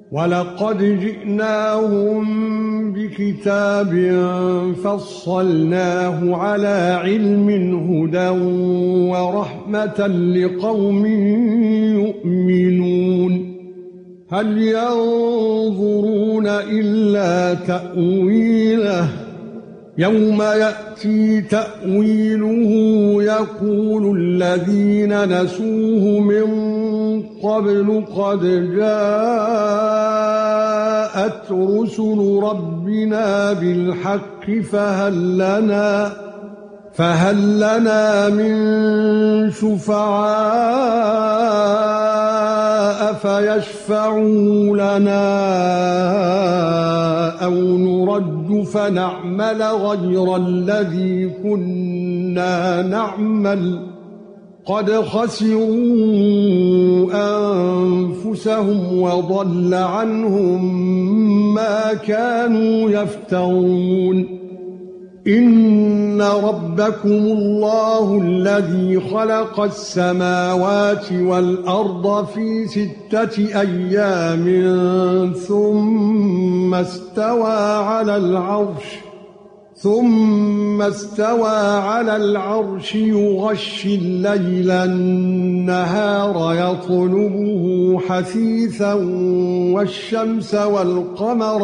وَلَقَدْ جِئْنَاهُمْ بِكِتَابٍ فَصَّلْنَاهُ عَلَى عِلْمٍ هُدًى وَرَحْمَةً لِقَوْمٍ يُؤْمِنُونَ هَلْ يَنظُرُونَ إِلَّا تَأْوِيلَهُ يَوْمَ يَأْتِي تَأْوِيلُهُ يَقُولُ الَّذِينَ نَسُوهُ مِن قَبْلُ قَدْ جَاءَتْ رُسُلُ رَبِّنَا بِالْحَقِّ فَهَلْ لَنَا مِن شُفَعَاءَ فَيَشْفَعُوا لَنَا أَوْ نُرَدُّ فَنَعْمَلَ غَيْرَ الَّذِي كُنَّا نَعْمَلُ قَدْ خَسِرُوا أَنفُسَهُمْ وَضَلَّ عَنْهُمْ مَا كَانُوا يَفْتَرُونَ إِنَّ رَبَّكُمُ اللَّهُ الَّذِي خَلَقَ السَّمَاوَاتِ وَالْأَرْضَ فِي 6 أَيَّامٍ ثُمَّ اسْتَوَى عَلَى الْعَرْشِ يُغَشِّي اللَّيْلَ النَّهَارَ يَطْلُبُهُ حَثِيثًا وَالشَّمْسَ وَالْقَمَرَ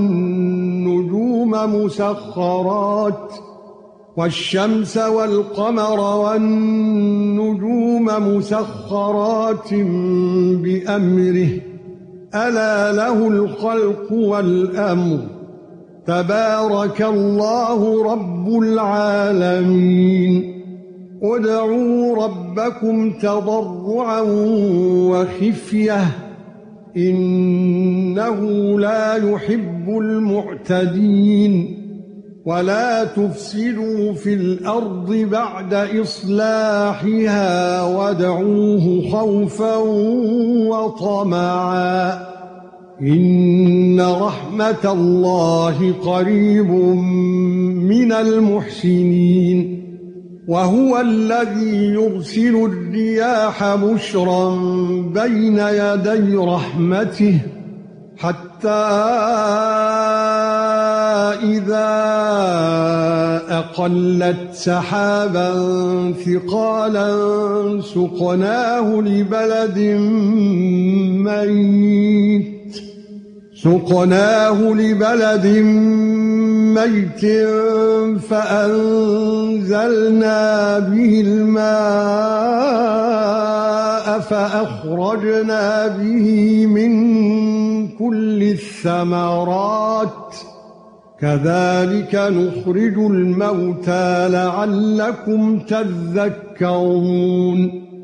وَالنُّجُومَ مُسَخَّرَاتٍ بِأَمْرِهِ أَلَا لَهُ الْخَلْقُ وَالْأَمْرُ تَبَارَكَ اللَّهُ رَبُّ الْعَالَمِينَ ادْعُوا رَبَّكُمْ تَضَرُّعًا وَخِفْيَةً إِنَّهُ لا يُحِبُّ الْمُعْتَدِينَ وَلَا تُفْسِدُوا فِي الْأَرْضِ بَعْدَ إِصْلَاحِهَا وَادْعُوهُ خَوْفًا وَطَمَعًا إِنَّ رَحْمَةَ اللَّهِ قَرِيبٌ مِنَ الْمُحْسِنِينَ وَهُوَ الَّذِي يُرْسِلُ الرِّيَاحَ بُشْرًا بَيْنَ يَدَيْ رَحْمَتِهِ حَتَّى إِذَا أَقَلَّتْ سَحَابًا ثِقَالًا سُقْنَاهُ لِبَلَدٍ مَّيْتٍ فَأَنزَلْنَا بِهِ الْمَاءَ فَأَخْرَجْنَا بِهِ مِن كُلِّ الثَّمَرَاتِ كَذَلِكَ نُخْرِجُ الْمَوْتَى لَعَلَّكُمْ تَذَكَّرُونَ